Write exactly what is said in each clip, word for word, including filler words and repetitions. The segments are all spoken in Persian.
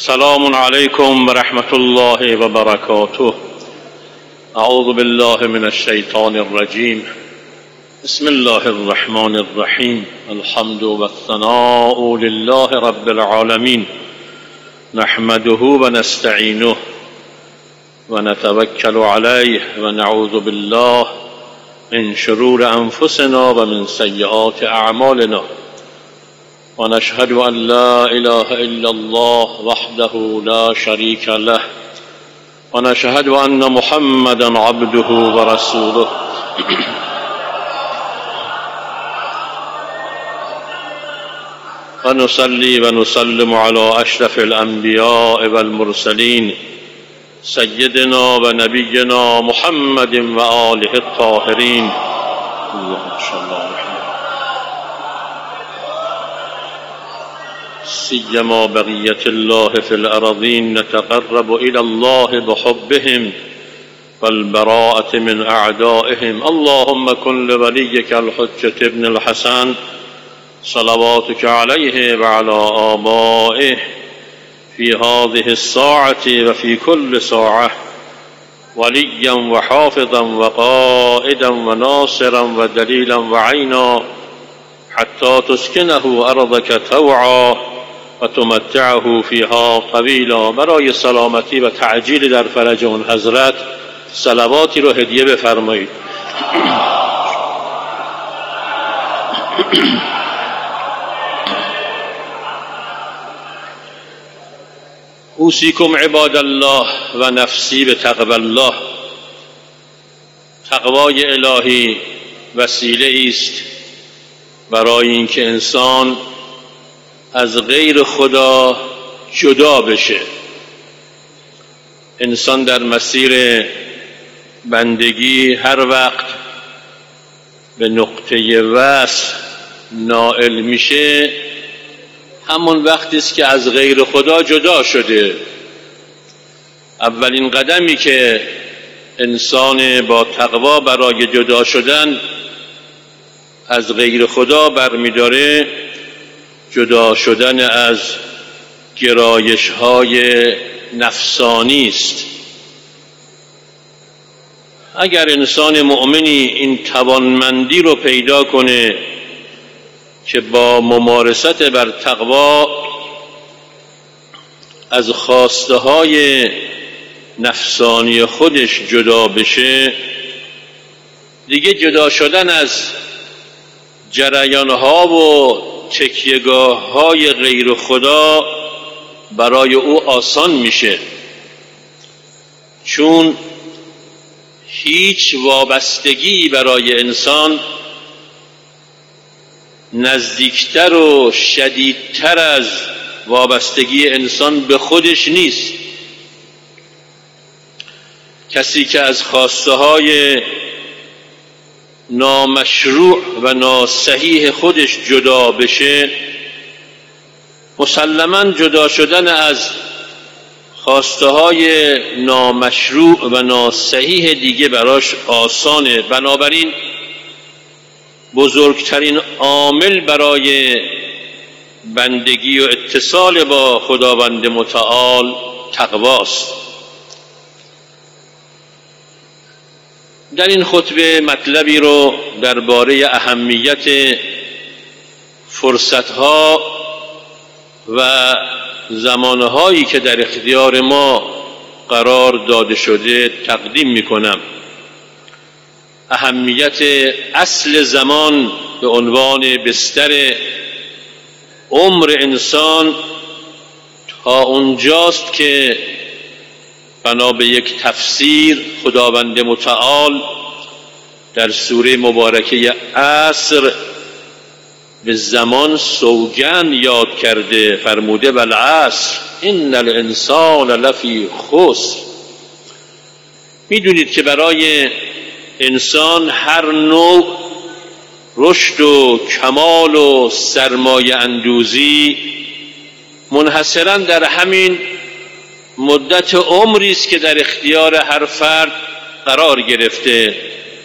السلام عليكم ورحمة الله وبركاته. أعوذ بالله من الشيطان الرجيم. بسم الله الرحمن الرحيم. الحمد والثناء لله رب العالمين، نحمده ونستعينه ونتوكل عليه ونعوذ بالله من شرور أنفسنا ومن سيئات أعمالنا، ونشهد أن لا إله إلا الله وحده لا شريك له، ونشهد أن محمدا عبده ورسوله. ونصلي ونسلم على أشرف الأنبياء والمرسلين سيدنا ونبينا محمد وآله الطاهرين. اللهم صل على سيما بقية الله في الأرضين، نتقرب إلى الله بحبهم والبراءة من أعدائهم. اللهم كن لوليك الحجة ابن الحسن صلواتك عليه وعلى آبائه في هذه الساعة وفي كل ساعة وليا وحافظا وقائدا وناصرا ودليلا وعينا، حتى تسكنه أرضك طوعا وتمتعه فيها طویلا. برای سلامتی و تعجیل در فرج اون حضرت صلواتی رو هدیه بفرمایید. اوصیکم عباد الله و نفسی بتقوی الله. تقوای الهی وسیله است برای اینکه انسان از غیر خدا جدا بشه. انسان در مسیر بندگی هر وقت به نقطه وصل نائل میشه، همون وقتی است که از غیر خدا جدا شده. اولین قدمی که انسان با تقوا برای جدا شدن از غیر خدا برمیداره، جدا شدن از گرایش های نفسانی است. اگر انسان مؤمنی این توانمندی رو پیدا کنه که با ممارست بر تقوا از خواسته های نفسانی خودش جدا بشه، دیگه جدا شدن از جریان ها و تکیهگاه های غیر خدا برای او آسان میشه، چون هیچ وابستگی برای انسان نزدیکتر و شدیدتر از وابستگی انسان به خودش نیست. کسی که از خواسته های نامشروع و ناصحیح خودش جدا بشه، مسلماً جدا شدن از خواسته های نامشروع و ناصحیح دیگه براش آسانه. بنابراین بزرگترین عامل برای بندگی و اتصال با خداوند متعال تقواست. در این خطبه مطلبی رو درباره اهمیت فرصتها و زمانهایی که در اختیار ما قرار داده شده تقدیم می کنم. اهمیت اصل زمان به عنوان بستر عمر انسان تا اونجاست که بنا به یک تفسیر خداوند متعال در سوره مبارکه عصر به زمان سوگند یاد کرده، فرموده والعصر ان الانسان لفی خسر. میدونید که برای انسان هر نوع رشد و کمال و سرمایه اندوزی منحصراً در همین مدت عمری است که در اختیار هر فرد قرار گرفته.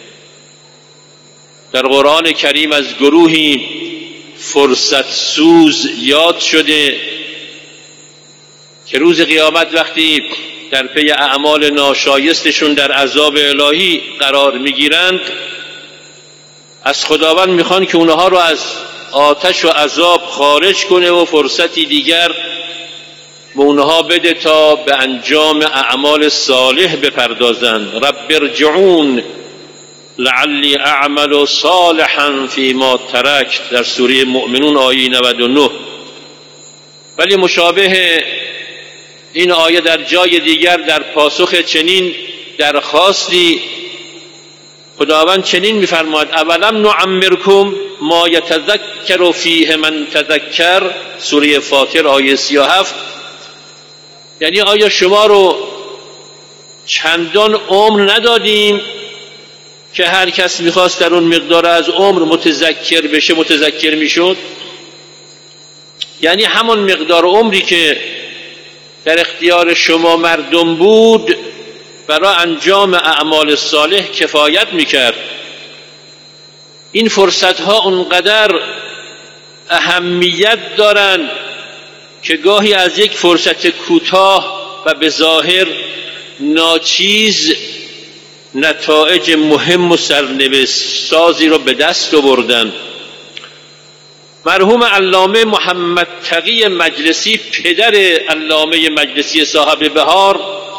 در قرآن کریم از گروهی فرصت سوز یاد شده که روز قیامت وقتی در پی اعمال ناشایستشون در عذاب الهی قرار میگیرند، از خداوند میخوان که اونها رو از آتش و عذاب خارج کنه و فرصتی دیگر به اونها بده تا به انجام اعمال صالح بپردازند. رب ارجعون لعلی اعمل صالحا فیما ترکت در سوره مؤمنون آیه نود و نه. ولی مشابه این آیه در جای دیگر در پاسخ چنین درخواستی خداوند چنین می‌فرماید: اولم نعمرکم ما یتذکر فیه من تذکر، سوره فاطر آیه سی و هفت. یعنی آیا شما رو چندان عمر ندادیم که هر کس میخواست در اون مقدار از عمر متذکر بشه متذکر میشد؟ یعنی همون مقدار عمری که در اختیار شما مردم بود برای انجام اعمال صالح کفایت میکرد. این فرصت ها اونقدر اهمیت دارند که گاهی از یک فرصت کوتاه و به ظاهر ناچیز نتایج مهم و سرنوشت سازی را به دست آوردند. مرحوم علامه محمد تقی مجلسی، پدر علامه مجلسی صاحب بهار،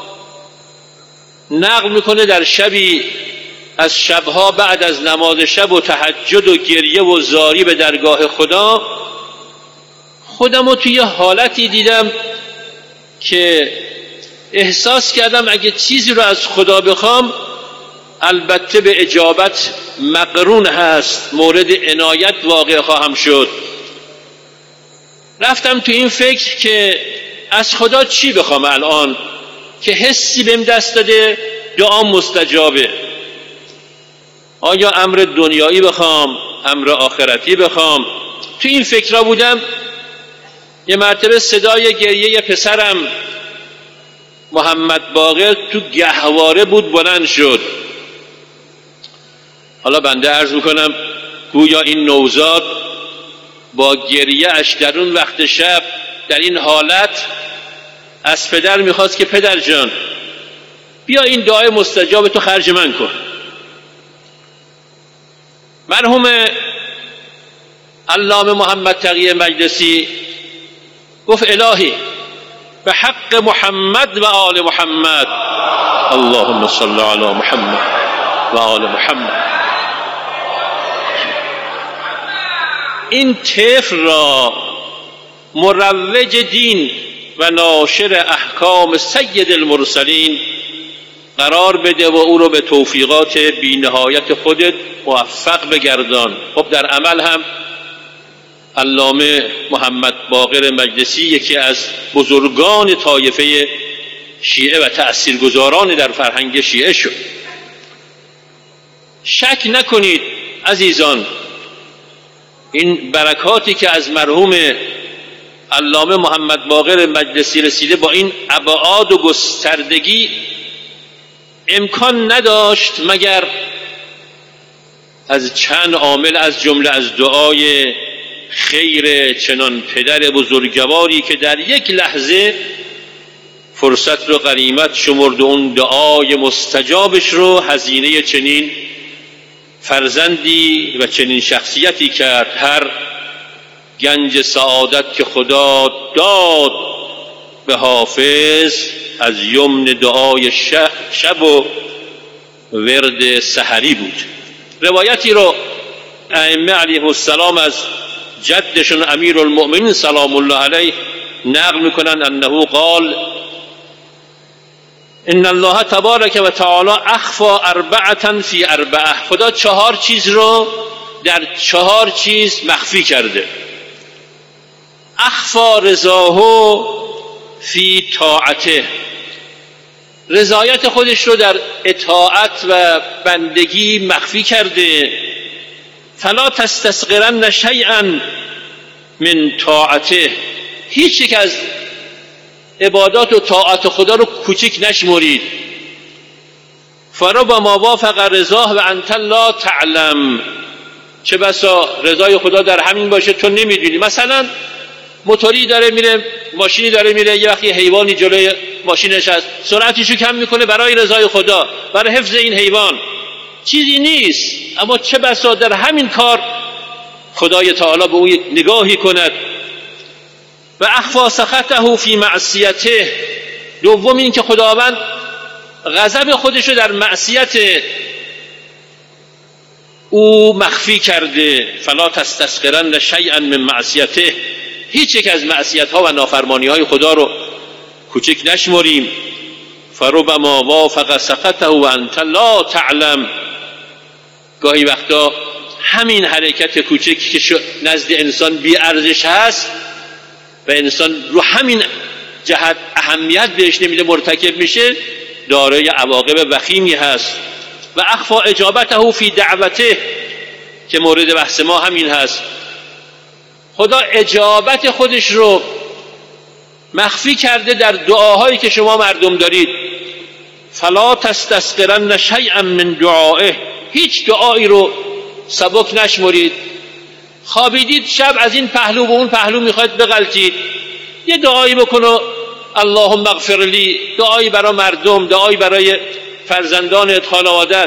نقل میکنه در شبی از شبها بعد از نماز شب و تهجد و گریه و زاری به درگاه خدا، خودم رو توی حالتی دیدم که احساس کردم اگه چیزی رو از خدا بخوام البته به اجابت مقرون هست، مورد عنایت واقع خواهم شد. رفتم تو این فکر که از خدا چی بخوام الان که حسی بهم دست داده دعا مستجابه. آیا امر دنیایی بخوام، امر آخرتی بخوام؟ تو این فکرها بودم. یه مرتبه صدای گریه پسرم محمد باقر تو گهواره بود بلند شد. حالا بنده عرض میکنم گویا این نوزاد با گریه اش در اون وقت شب در این حالت از پدر میخواست که پدر جان بیا این دعای مستجاب تو خرج من کن. مرحوم علامه محمد تقی مجلسی گفت الهی به حق محمد و آل محمد، اللهم صل علی محمد و آل محمد، این طفل را مروج دین و ناشر احکام سید المرسلین قرار بده و او رو به توفیقات بی‌نهایت خودت موفق بگردان. خب در عمل هم علامه محمد باقر مجلسی یکی از بزرگان طایفه شیعه و تأثیرگذاران در فرهنگ شیعه شد. شک نکنید عزیزان، این برکاتی که از مرحوم علامه محمد باقر مجلسی رسیده با این ابعاد و گستردگی امکان نداشت مگر از چند عامل، از جمله از دعای خیر چنان پدر بزرگواری که در یک لحظه فرصت رو غنیمت شمرد و اون دعای مستجابش رو هزینه چنین فرزندی و چنین شخصیتی کرد. هر گنج سعادت که خدا داد به حافظ از یمن دعای شب و ورد سحری بود. روایتی رو ائمه علیهم السلام از جدشون امیر المؤمنین سلام الله علیه نقل میکنن انه قال ان الله تبارک و تعالی اخفا اربعه فی اربعه، خدا چهار چیز رو در چهار چیز مخفی کرده. اخفا رضاه فی طاعته، رضایت خودش رو در اطاعت و بندگی مخفی کرده. فلا تستصغرن شیئا من طاعته، هیچ یک از عبادات و طاعت خدا رو کوچک نشمرید. فربما وافق رضاه و انت لا تعلم، چه بسا رضای خدا در همین باشه تو نمیدونی. مثلا موتوری داره میره، ماشینی داره میره، یه وقتی حیوانی جلوی ماشینش هست سرعتشو کم میکنه برای رضای خدا، برای حفظ این حیوان. چیزی نیست، اما چه بسا در همین کار خدای تعالی به اون نگاهی کند. و اخفا سخطه فی معصیته، دوم این که خداوند غضب خودش رو در معصیت او مخفی کرده. فلا تستسخرن شیئا من معصیته، هیچ یک از معصیت ها و نافرمانی های خدا رو کوچک نشمریم. فربما وافق سخطه و انت لا تعلم، گاهی وقتا همین حرکت کوچکی که نزد انسان بی ارزش هست و انسان رو همین جهت اهمیت بهش نمیده مرتکب میشه، دارای عواقب وخیمی هست. و اخفا اجابته فی دعوته، که مورد بحث ما همین هست. خدا اجابت خودش رو مخفی کرده در دعاهایی که شما مردم دارید. فلا تستسخرن شیئا من دعائه، هیچ دعایی رو سبک نشمرید. خوابیدید شب از این پهلو به اون پهلو میخواید بغلطید، یه دعایی بکنو اللهم اغفر لی، دعایی برای مردم، دعایی برای فرزندانت، خانوادت.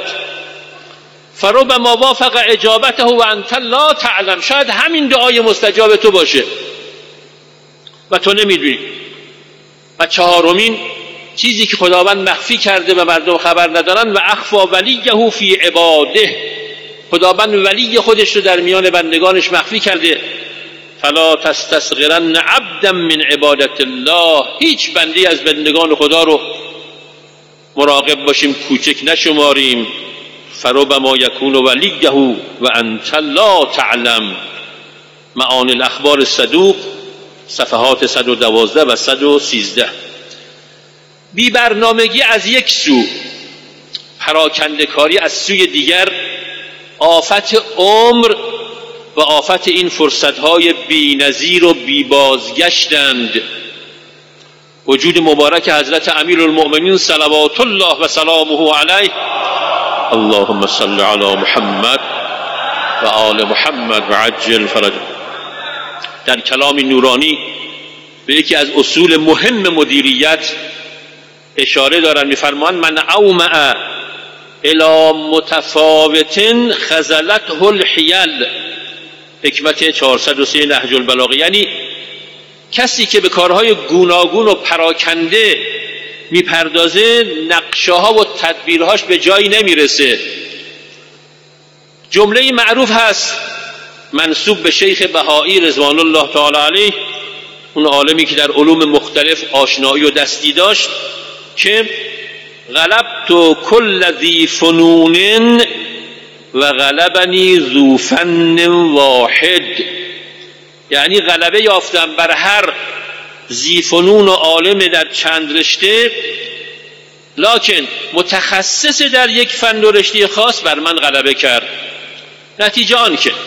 فربما وافق اجابته و انت لا تعلم، شاید همین دعای مستجاب تو باشه و تو نمیدونی. و چهارمین چیزی که خداوند مخفی کرده و مردم خبر ندارن، و اخفا ولیه فی عباده، خداوند ولی خودش رو در میان بندگانش مخفی کرده. فلا تستصغرن عبدا من عبادت الله، هیچ بندی از بندگان خدا رو مراقب باشیم کوچک نشماریم. فربما یکون ولیه و انت لا تعلم. معانی الاخبار الصدوق صفحات صد و دوازده و صد و سیزده. بی برنامگی از یک سو، پراکنده کاری از سوی دیگر، آفت عمر و آفت این فرصتهای بی نظیر و بی بازگشتند. وجود مبارک حضرت امیرالمؤمنین صلوات الله و سلامه علیه، اللهم صل علی محمد و آل محمد و عجل فرجه، در کلام نورانی به یکی از اصول مهم مدیریت اشاره دارن، میفرمایند من اومع الی متفاوت خذلته الحیل، حکمت چهارصد و سه نهج البلاغه. یعنی کسی که به کارهای گوناگون و پراکنده میپردازه نقشه ها و تدبیرهاش به جایی نمیرسه. جمله معروف هست منسوب به شیخ بهایی رضوان الله تعالی علیه، اون عالمی که در علوم مختلف آشنایی و دستی داشت، که غلبت کل ذی فنون و غلبنی ذو فن واحد، یعنی غلبه یافتم بر هر ذی فنون و عالم در چند رشته، لکن متخصص در یک فن و رشته خاص بر من غلبه کرد. نتیجه آن که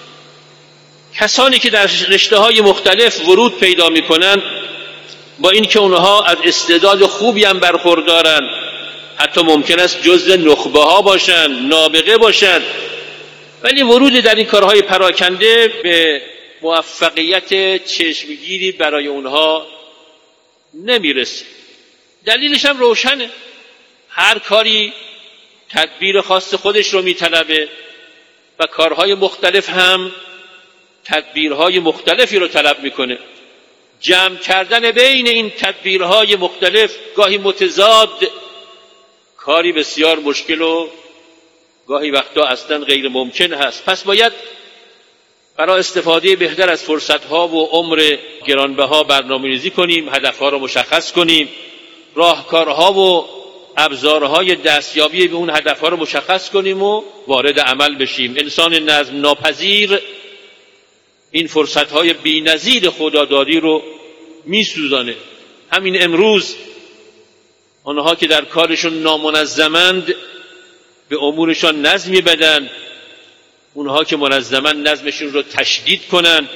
کسانی که در رشته های مختلف ورود پیدا می کنند، با این که اونها از استعداد خوبی هم برخوردارن، حتی ممکن است جزء نخبه ها باشن، نابغه باشن، ولی ورود در این کارهای پراکنده به موفقیت چشمگیری برای اونها نمیرسه. دلیلش هم روشنه، هر کاری تدبیر خاص خودش رو میطلبه و کارهای مختلف هم تدبیرهای مختلفی رو طلب میکنه. جمع کردن بین این تدبیرهای مختلف، گاهی متضاد، کاری بسیار مشکل و گاهی وقتا اصلا غیر ممکن هست. پس باید برای استفاده بهتر از فرصتها و عمر گرانبها برنامه‌ریزی کنیم، هدفها رو مشخص کنیم، راهکارها و ابزارهای دستیابی به اون هدفها رو مشخص کنیم و وارد عمل بشیم. انسان نظم ناپذیر این فرصتهای بی‌نظیر خدادادی رو میسوزانه. همین امروز آنها که در کارشون نامنظمند به امورشان نظمی بدن، اونها که منظمن نظمشون رو تشدید کنن.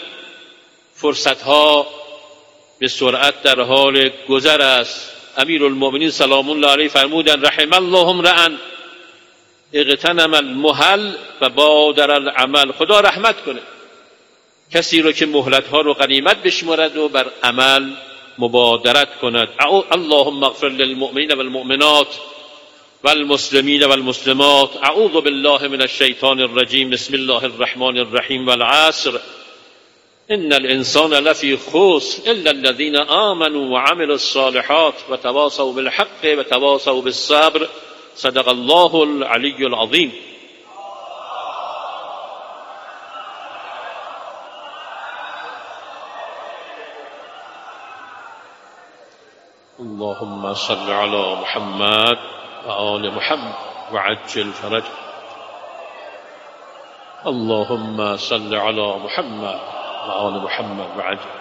فرصتها به سرعت در حال گذر است. امیرالمؤمنین سلام الله علیه فرمودن رحم الله امرأ اغتنم المحل و بادر العمل، خدا رحمت کنه کسی رو که مهلت ها رو غنیمت بشمارد و بر عمل مبادرت کند. اللهم اغفر للمؤمنین والمؤمنات والمسلمین والمسلمات. اعوذ بالله من الشیطان الرجیم. بسم الله الرحمن الرحیم. والعصر ان الانسان لفی خسر الا الذین آمنوا وعملوا الصالحات وتواصوا بالحق وتواصوا بالصبر. صدق الله العلی العظیم. اللهم صل على محمد وآل محمد وعجل فرج. اللهم صل على محمد وآل محمد وعجل.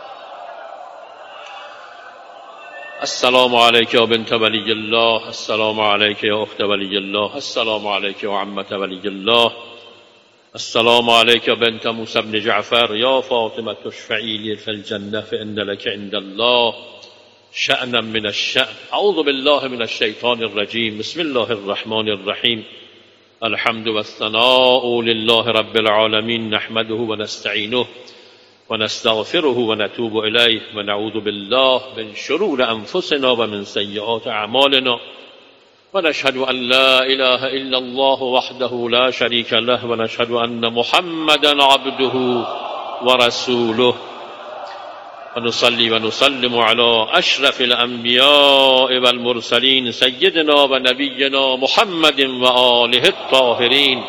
السلام عليك يا بنت ولي الله. السلام عليك يا أخت ولي الله. السلام عليك يا عمة ولي الله. السلام عليك يا بنت موسى بن جعفر. يا فاطمة اشفعي لي في الجنة فإن لك عند الله شأنا من الشأن. أعوذ بالله من الشيطان الرجيم. بسم الله الرحمن الرحيم. الحمد والثناء لله رب العالمين. نحمده ونستعينه ونستغفره ونتوب إليه ونعوذ بالله من شرور أنفسنا ومن سيئات أعمالنا ونشهد أن لا إله إلا الله وحده لا شريك له ونشهد أن محمدا عبده ورسوله ونصلي ونسلم على أشرف الأنبياء والمرسلين سيدنا ونبينا محمد وآله الطاهرين.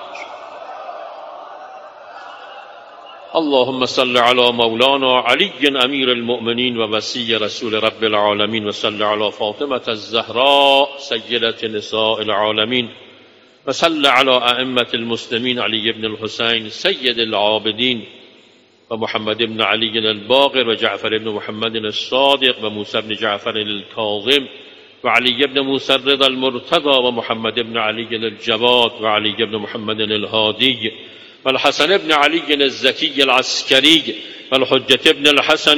اللهم صل على مولانا علي أمير المؤمنين ووصي رسول رب العالمين وصل على فاطمة الزهراء سيدة نساء العالمين وصل على أئمة المسلمين علي بن الحسين سيد العابدين ومحمد بن علي الباقر وجعفر بن محمد الصادق وموسى بن جعفر الكاظم وعلي بن موسى الرضا المرتضى ومحمد بن علي الجواد وعلي بن محمد الهادي والحسن بن علي الزكي العسكري والحجة بن الحسن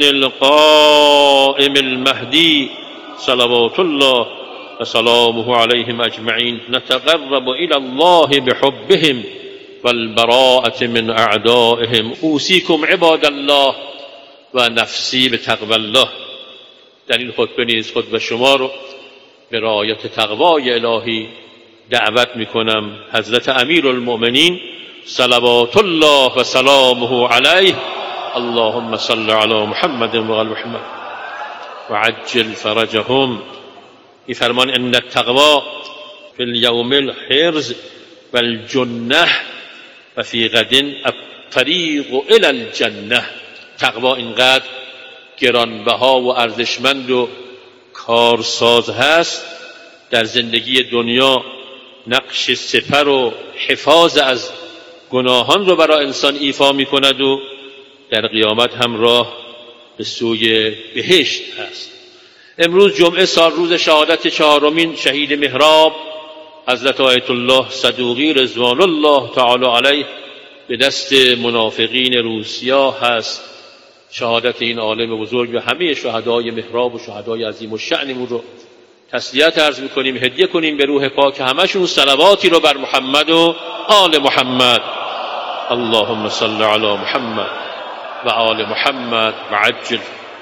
القائم المهدي صلوات الله وسلامه عليهم أجمعين. نتقرب إلى الله بحبهم والبراءة من أعدائهم. أوصيكم عباد الله و نفسی به تقوی الله. در این خطبه نیز خطبه شما رو به رعایت تقوای الهی دعوت میکنم. حضرت امیر المؤمنین صلوات الله و سلامه علیه. اللهم صل علی محمد و آل محمد و عجل فرجهم. این فرمان ان التقوی فی اليوم الحرز و الجنه و فی غد الطریق الی الجنه. تقوا اینقدر گرانبها و ارزشمند و کارساز هست در زندگی دنیا نقش سپر و حفاظ از گناهان رو برای انسان ایفا می کند و در قیامت هم راه به سوی بهشت هست. امروز جمعه سال روز شهادت چهارمین شهید محراب حضرت آیت الله صدوقی رضوان الله تعالی علیه به دست منافقین روسیا هست. شهادت این عالم بزرگ و همه شهدای محراب و شهدای عظیم و شأنمون رو تسلیت عرض میکنیم، هدیه کنیم به روح پاک همشون صلواتی رو بر محمد و آل محمد. اللهم صل علی محمد و آل محمد و عجل.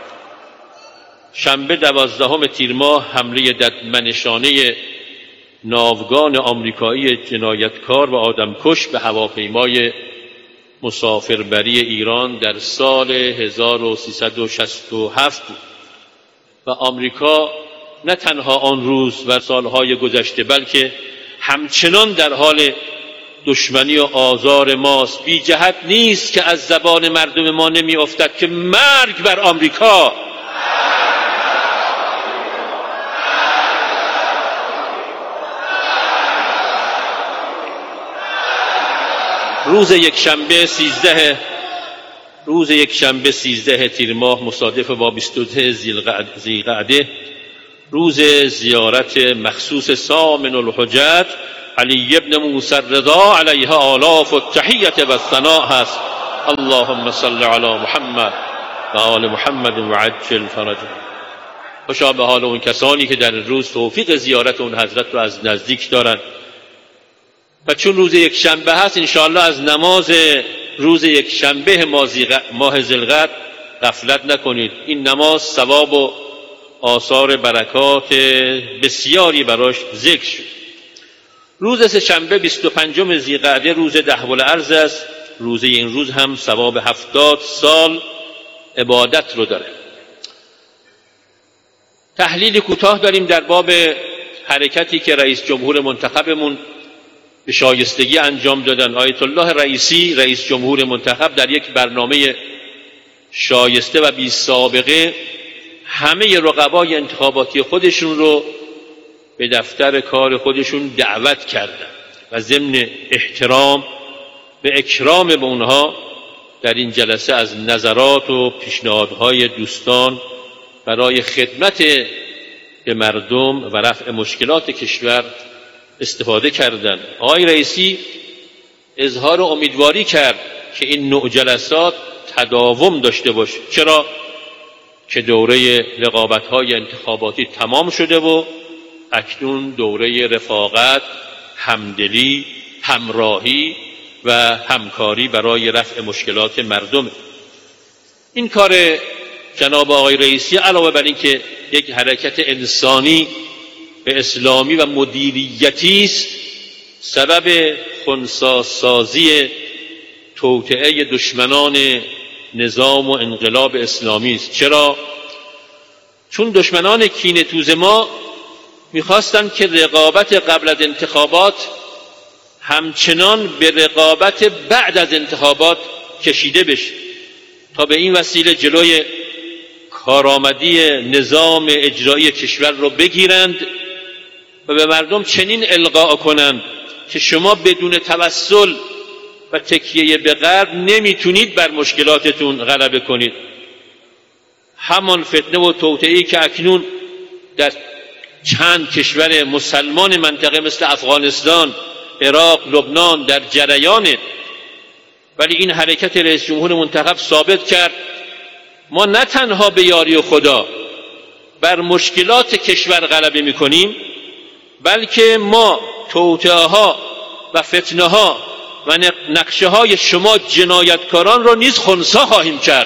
شنبه دوازدهم تیر ماه حمله ددمنشانه ناوگان آمریکایی جنایتکار و آدمکش به هواپیمای مسافربری ایران در سال هزار و سیصد و شصت و هفت و آمریکا نه تنها آن روز و سالهای گذشته بلکه همچنان در حال دشمنی و آزار ماست. بی جهت نیست که از زبان مردم ما نمی افتد که مرگ بر آمریکا. روز یک شنبه سیزده روز یک شنبه سیزده تیر ماه مصادف با بیست و ده ذی‌القعده روز زیارت مخصوص سامن الحجت علی ابن موسی الرضا علیه آلاف التحیت و الثناء هست. اللهم صل علی محمد و آل محمد و عجل فرجهم. خوشا به حال اون کسانی که در روز توفیق زیارت اون حضرت رو از نزدیک دارن و چون روز یک شنبه هست انشاءالله از نماز روز یک شنبه ماه ذوالقعد غفلت نکنید. این نماز ثواب و آثار برکات بسیاری براش ذکر شد. روز سه شنبه بیست و پنجم ذی‌قعده روز دهو الارض است. روز این روز هم ثواب هفتاد سال عبادت رو داره. تحلیل کوتاه داریم در باب حرکتی که رئیس جمهور منتخبمون به شایستگی انجام دادن. آیت الله رئیسی رئیس جمهور منتخب در یک برنامه شایسته و بی سابقه همه رقبای انتخاباتی خودشون رو به دفتر کار خودشون دعوت کردند و ضمن احترام به اکرام به اونها در این جلسه از نظرات و پیشنهادهای دوستان برای خدمت به مردم و رفع مشکلات کشور استفاده کردند. آقای رئیسی اظهار امیدواری کرد که این نوع جلسات تداوم داشته باشه. چرا؟ که دوره رقابت‌های انتخاباتی تمام شده و اکنون دوره رفاقت، همدلی، همراهی و همکاری برای رفع مشکلات مردم. این کار جناب آقای رئیسی علاوه بر این که یک حرکت انسانی به اسلامی و مدیریتی است، سبب خنثی‌سازی توطئه دشمنان نظام و انقلاب اسلامی است. چرا؟ چون دشمنان کینه‌توز ما می‌خواستند که رقابت قبل از انتخابات همچنان به رقابت بعد از انتخابات کشیده بشه تا به این وسیله جلوی کارآمدی نظام اجرایی کشور رو بگیرند و به مردم چنین القا کنند که شما بدون توسل و تکیه به غرب نمیتونید بر مشکلاتتون غلبه کنید. همان فتنه و توطئه‌ای که اکنون در چند کشور مسلمان منطقه مثل افغانستان، عراق، لبنان در جریانه، ولی این حرکت رئیس جمهور منتخب ثابت کرد ما نه تنها به یاری خدا بر مشکلات کشور غلبه میکنیم، بلکه ما توطئه ها و فتنه ها و نقشه های شما جنایتکاران را نیز خنثی خواهیم کرد.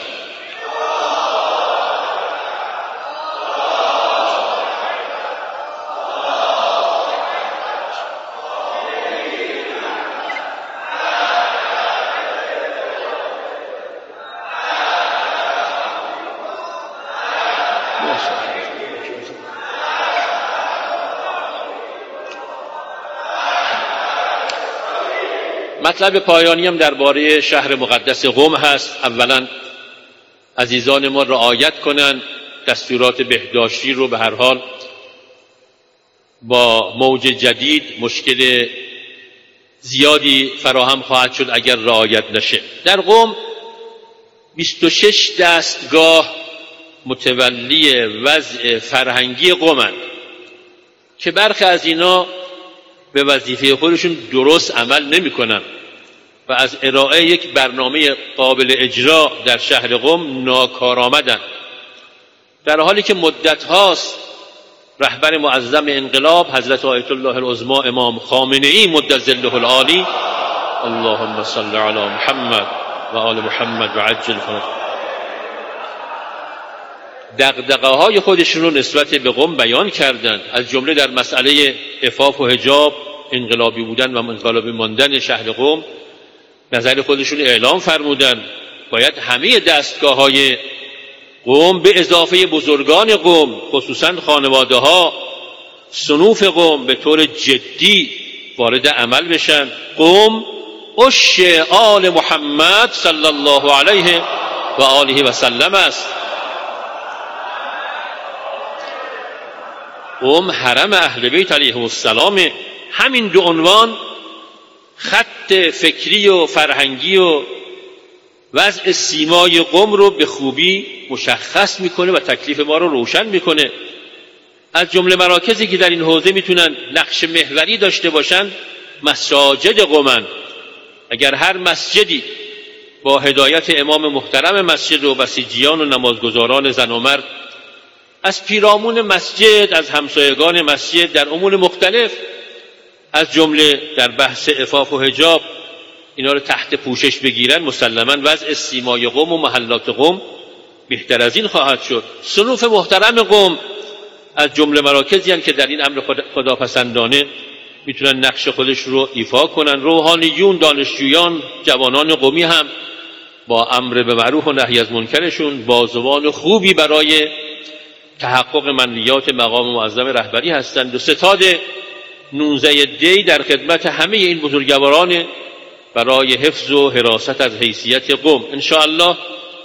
مطلب پایانی هم درباره شهر مقدس قم هست. اولا عزیزان ما رعایت کنند دستورات بهداشتی رو. به هر حال با موج جدید مشکل زیادی فراهم خواهد شد اگر رعایت نشه. در قم بیست و شش دستگاه متولی وضع فرهنگی قم‌اند که برخی از اینا به وظیفه خودشون درست عمل نمی‌کنند و از ارائه یک برنامه قابل اجرا در شهر قم ناکارآمدند، در حالی که مدت هاست رهبر معظم انقلاب حضرت آیت الله العظمی امام خامنه‌ای مد ظله العالی اللهم صل علی محمد و آل محمد و عجل فرجهم دغدغه های خودشون رو نسبت به قم بیان کردند، از جمله در مسئله عفاف و حجاب، انقلابی بودن و انقلابی ماندن شهر قم نظر خودشون اعلام فرمودند. باید همه دستگاه های قم به اضافه بزرگان قم، خصوصا خانواده ها، صنوف قم، به طور جدی وارد عمل بشن. قم عش آل محمد صلی الله علیه و آله و سلم است. قم حرم اهل بیت علیهم السلام. همین دو عنوان خط فکری و فرهنگی و وضع سیمای قم رو به خوبی مشخص میکنه و تکلیف ما رو روشن میکنه. از جمله مراکزی که در این حوزه میتونن نقش محوری داشته باشن مساجد قم‌اند. اگر هر مسجدی با هدایت امام محترم مسجد و بسیجیان و نمازگزاران زن و مرد از پیرامون مسجد، از همسایگان مسجد در امور مختلف از جمله در بحث عفاف و حجاب اینا رو تحت پوشش بگیرن، مسلماً وضع سیمای قوم و محلات قوم بهتر از این خواهد شد. صنوف محترم قوم از جمله مراکزی هستند که در این امر خداپسندانه میتونن نقش خودش رو ایفا کنن. روحانیون، دانشجویان، جوانان قومی هم با امر به معروف و نهی از منکرشون بازوان خوبی برای تحقق منویات مقام معظم رهبری هستند و ستاد نوزده دی در خدمت همه این بزرگواران برای حفظ و حراست از حیثیت قوم. انشاءالله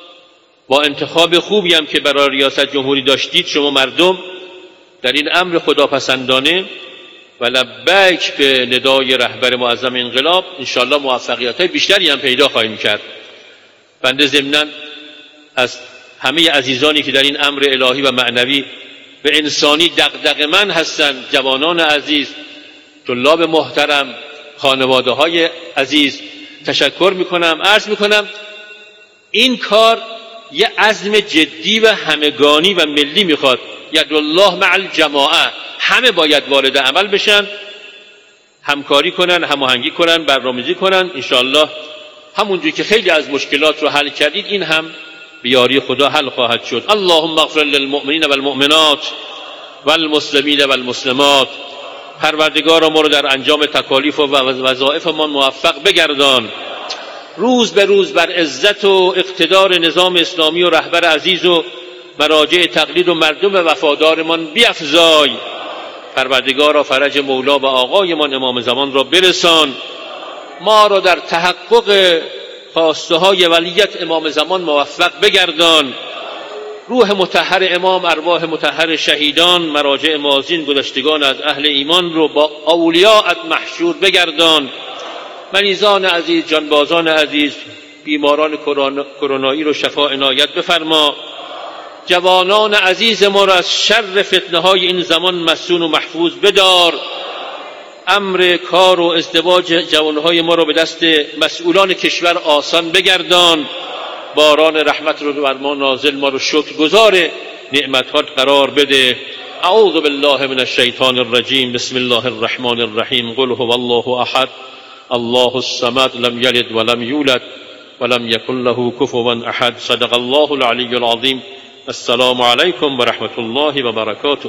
با انتخاب خوبی هم که برای ریاست جمهوری داشتید شما مردم در این امر خداپسندانه و لبیک به ندای رهبر معظم انقلاب انشاءالله موفقیت‌های بیشتری هم پیدا خواهیم کرد. بنده ضمناً از همه عزیزانی که در این امر الهی و معنوی و انسانی دغدغه‌مند هستند، جوانان عزیز، طلاب محترم، خانواده های عزیز تشکر میکنم. عرض میکنم این کار یه عزم جدی و همگانی و ملی میخواد. یدالله مع الجماعه، همه باید وارد عمل بشن، همکاری کنن، هماهنگی کنن، برنامه‌ریزی کنن. انشاءالله همونجوری که خیلی از مشکلات رو حل کردید این هم به یاری خدا حل خواهد شد. اللهم اغفر للمؤمنین والمؤمنات والمسلمین والمسلمات. پروردگارا ما رو در انجام تکالیف و وظایفمان موفق بگردان. روز به روز بر عزت و اقتدار نظام اسلامی و رهبر عزیز و مراجع تقلید و مردم وفادارمان بیفزای. پروردگارا فرج مولا و آقایمان امام زمان را برسان. ما را در تحقق خواسته های ولیت امام زمان موفق بگردان. روح مطهر امام، ارواح مطهر شهیدان، مراجع ماضین، گذشتگان از اهل ایمان رو با اولیاءت محشور بگردان. مریضان عزیز، جانبازان عزیز، بیماران کرونایی رو شفا عنایت بفرما. جوانان عزیز ما را از شر فتنه های این زمان مسون و محفوظ بدار. امر کار و ازدواج جوانهای ما را به دست مسئولان کشور آسان بگردان. باران رحمت رو بر ما نازل، ما رو شکرگزار نعمتات قرار بده. اعوذ بالله من الشیطان الرجیم. بسم الله الرحمن الرحیم. قل هو الله احد الله الصمد لم یلد ولم یولد ولم یکن له کفوا احد. صدق الله العلی العظیم. السلام علیکم و رحمت الله و برکاته.